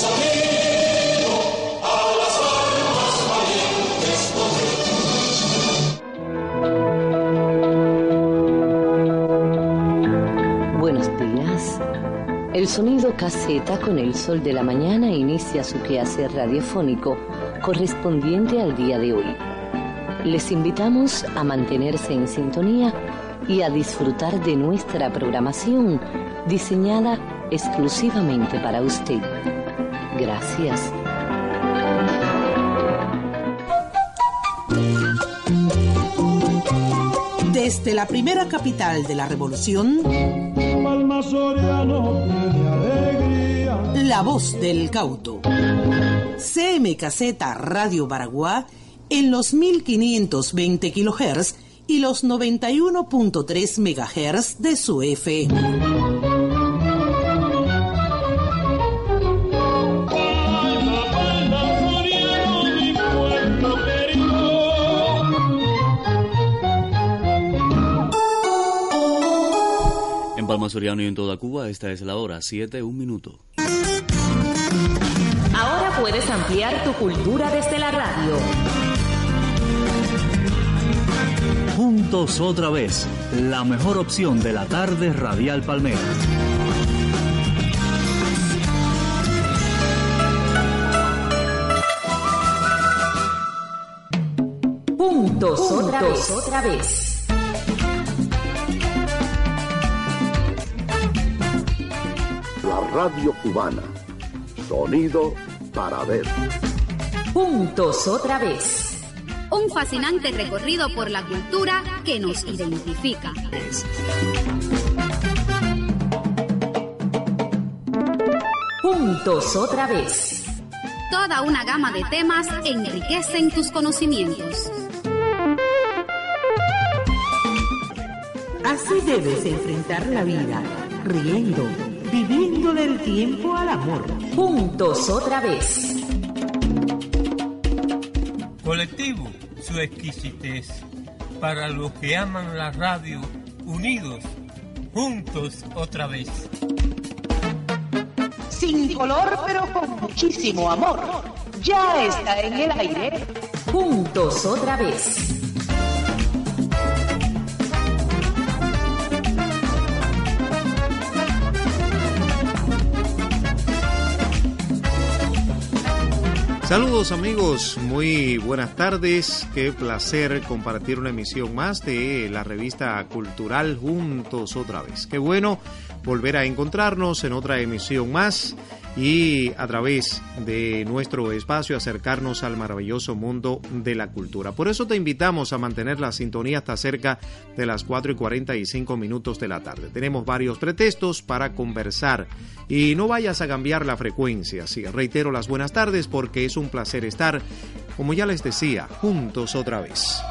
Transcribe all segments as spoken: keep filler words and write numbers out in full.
El sonido caseta con el sol de la mañana inicia su quehacer radiofónico correspondiente al día de hoy. Les invitamos a mantenerse en sintonía y a disfrutar de nuestra programación diseñada exclusivamente para usted. Gracias. Desde la primera capital de la revolución, Palma Soriano tiene alegría. La voz del cauto. C M K Z Radio Baraguá en los mil quinientos veinte kilohertz y los noventa y uno punto tres megahertz de su F M. Palma Soriano y en toda Cuba, esta es la hora, siete, un minuto. Ahora puedes ampliar tu cultura desde la radio. Juntos otra vez, la mejor opción de la tarde radial palmera. Juntos, Juntos otra vez, otra vez. Radio Cubana. Sonido para ver. Juntos otra vez. Un fascinante recorrido por la cultura que nos identifica. Juntos otra vez. Toda una gama de temas enriquecen tus conocimientos. Así debes enfrentar la vida, riendo, viviendo del tiempo al amor. Juntos otra vez. Colectivo, su exquisitez. Para los que aman la radio, unidos, juntos otra vez. Sin color, pero con muchísimo amor. Ya está en el aire. Juntos otra vez. Saludos amigos, muy buenas tardes, qué placer compartir una emisión más de la revista cultural Juntos otra vez. Qué bueno volver a encontrarnos en otra emisión más y a través de nuestro espacio acercarnos al maravilloso mundo de la cultura. Por eso te invitamos a mantener la sintonía hasta cerca de las cuatro y cuarenta y cinco minutos de la tarde. Tenemos varios pretextos para conversar y no vayas a cambiar la frecuencia. Sí, reitero las buenas tardes porque es un placer estar, como ya les decía, juntos otra vez.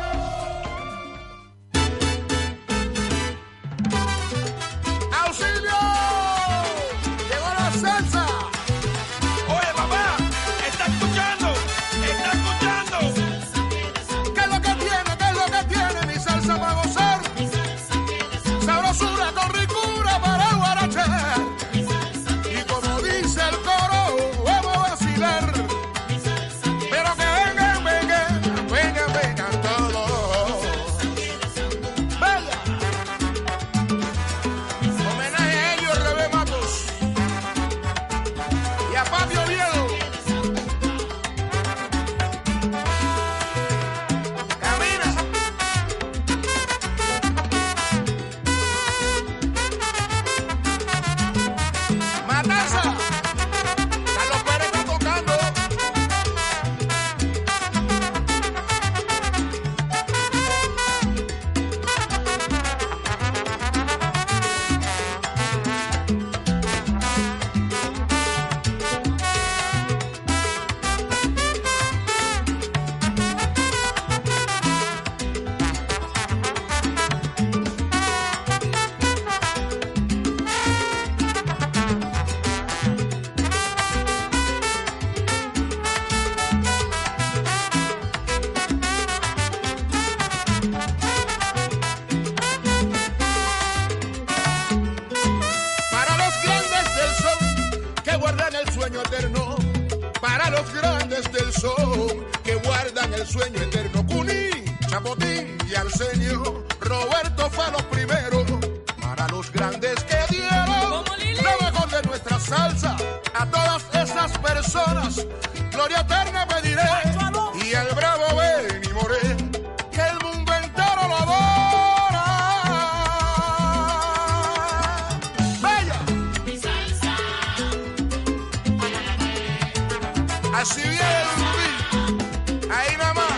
Pero que vengan, vengan, vengan, vengan todos. sueño eterno para los grandes del sol que guardan el sueño eterno. Cuní, Chapotín y Arsenio, Roberto fue los primeros para los grandes que dieron lo mejor de nuestra salsa. A todas esas personas, gloria eterna pediré. Y al bravo Benny Moré, que el mundo entero lo adora. Bella. Mi salsa. Así viene, ahí nada más.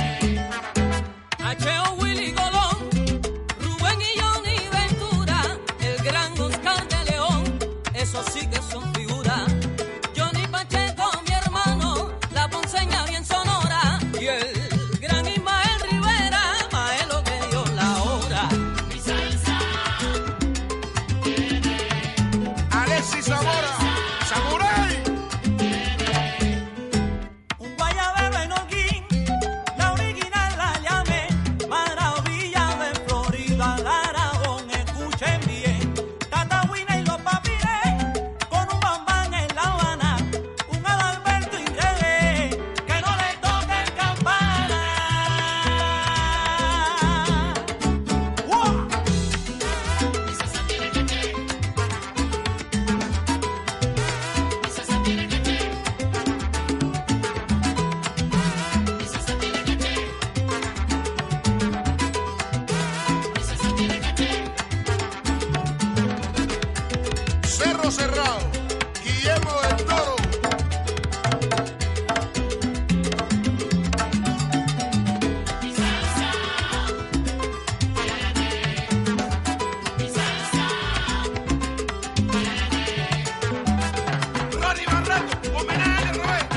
Acheo, Willy Colón, Rubén y Johnny Ventura, el gran Oscar de León, eso sí que son figuras. Johnny Pacheco, mi hermano, la ponceña bien sonora, y el gran Ismael Rivera, maelo que dio la hora. Mi salsa tiene Alexis Zamora, Samurai. Un guayabero en Holguín, la original la llamé, maravilla de Florida, la Aragón, escuchen bien. Tatahuina y los papirés, con un bambán en La Habana, un Adalberto Ingregué, que no le toquen campana. ¡Wow! Mi salsa tiene que que, mi salsa tiene que que, mi salsa tiene que que, mi salsa tiene que que. Cerro Cerrado, Guillermo del Toro. Mi salsa tiene, mi salsa tiene. Ronnie Barreto, homenaje a Rubén.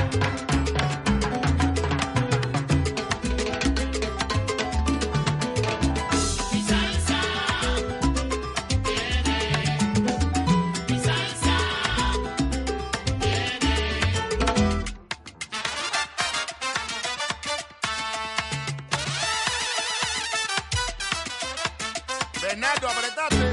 Mi salsa tiene, mi salsa tiene. Bernardo, apretate.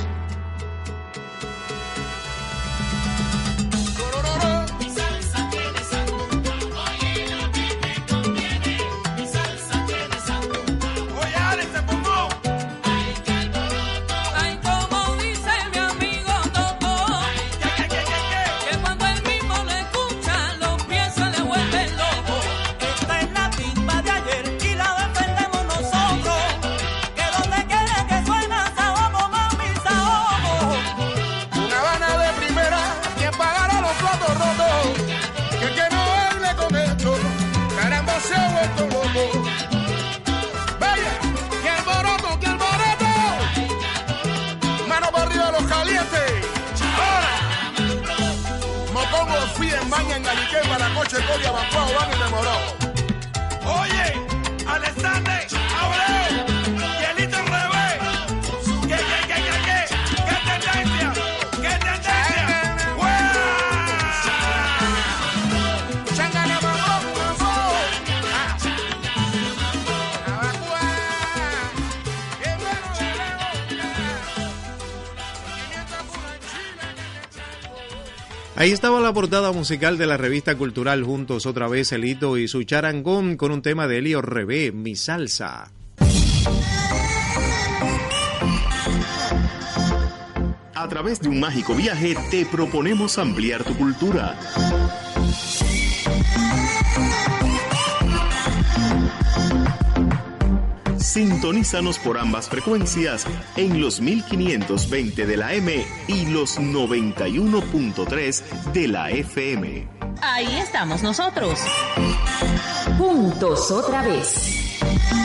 Torororo. Mi salsa tiene sandunga, oye lo que te conviene. Mi salsa tiene sandunga, Oye, Alex se formó. ay que alboroto. Ay como dice mi amigo Toto, ¿Qué, qué, qué, qué, que cuando él mismo lo escucha los pies se le vuelven locos. Esta es la timba de ayer y la defendemos nosotros. Que donde quiera que suena saomo, mami, saomo. qué? Una Habana de primera, quien pagará los platos rotos. Que el que no baile con esto, caramba se ha vuelto loco. Vaya, que alboroto, que alboroto. Mano para arriba los calientes. Ahora. Mopongo, fui en baña en Galiqué para coche, Coria, Bancao, van y demoró. Oye, Alexander, Abreu, Yelito al revés. ¿Qué, qué, qué, qué, qué? ¿Qué tendencia? ¿Qué tendencia? ¡Guau! Changana, mamón, mamón. Ah. Abacua. Qué bueno de Leo. quinientos por en Chile. Ahí estaba la portada musical de la revista cultural Juntos otra vez, Elito y su charangón con un tema de Elio Rebé, Mi Salsa. A través de un mágico viaje te proponemos ampliar tu cultura. Sintonízanos por ambas frecuencias en los mil quinientos veinte de la M y los noventa y uno punto tres de la F M. Ahí estamos nosotros. Juntos otra vez.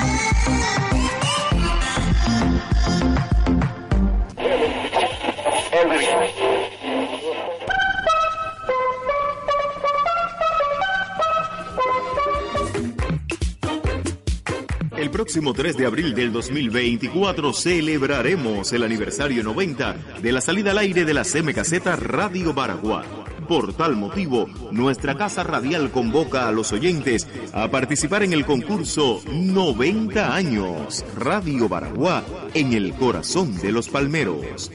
El próximo tres de abril del dos mil veinticuatro celebraremos el aniversario noventa de la salida al aire de la C M Caseta Radio Baraguá. Por tal motivo, nuestra casa radial convoca a los oyentes a participar en el concurso noventa años Radio Baraguá en el corazón de los palmeros.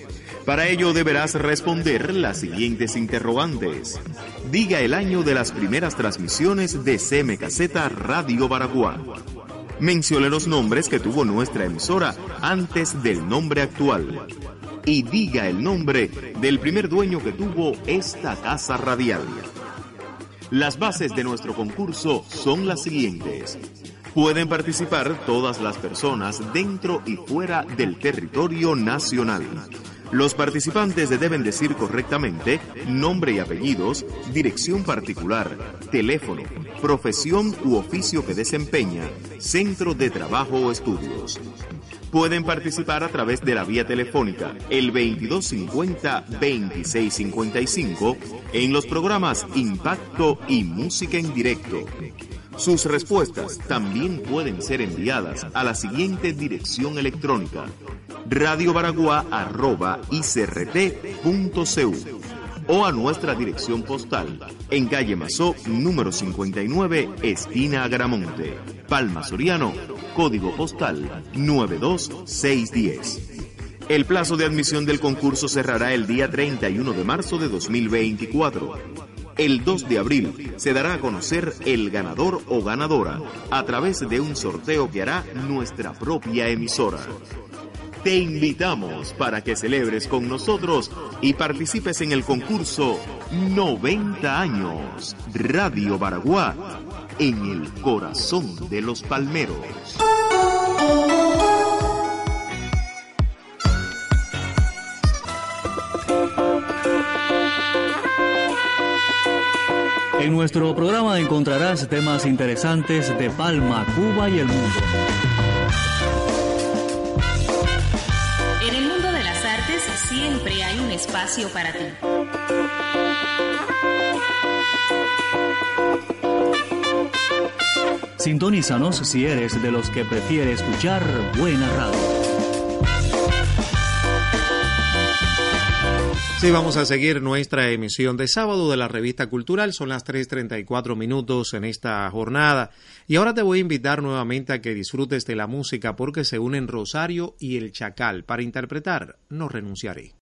Para ello deberás responder las siguientes interrogantes. Diga el año de las primeras transmisiones de C M K Z Radio Baraguá. Mencione los nombres que tuvo nuestra emisora antes del nombre actual. Y diga el nombre del primer dueño que tuvo esta casa radial. Las bases de nuestro concurso son las siguientes. Pueden participar todas las personas dentro y fuera del territorio nacional. Los participantes deben decir correctamente nombre y apellidos, dirección particular, teléfono, profesión u oficio que desempeña, centro de trabajo o estudios. Pueden participar a través de la vía telefónica, el veintidós cincuenta, veintiséis cincuenta y cinco, en los programas Impacto y Música en Directo. Sus respuestas también pueden ser enviadas a la siguiente dirección electrónica: radiobaragua arroba i c r t punto c u o a nuestra dirección postal en calle Mazó, número cincuenta y nueve, esquina Agramonte, Palma Soriano, código postal nueve dos seis uno cero. El plazo de admisión del concurso cerrará el día treinta y uno de marzo de dos mil veinticuatro. El dos de abril se dará a conocer el ganador o ganadora a través de un sorteo que hará nuestra propia emisora. Te invitamos para que celebres con nosotros y participes en el concurso noventa años Radio Baraguá, en el corazón de los palmeros. En nuestro programa encontrarás temas interesantes de Palma, Cuba y el mundo. En el mundo de las artes siempre hay un espacio para ti. Sintonízanos si eres de los que prefiere escuchar buena radio. Sí, vamos a seguir nuestra emisión de sábado de la Revista Cultural. Son las tres treinta y cuatro minutos en esta jornada. Y ahora te voy a invitar nuevamente a que disfrutes de la música porque se unen Rosario y El Chacal para interpretar No Renunciaré.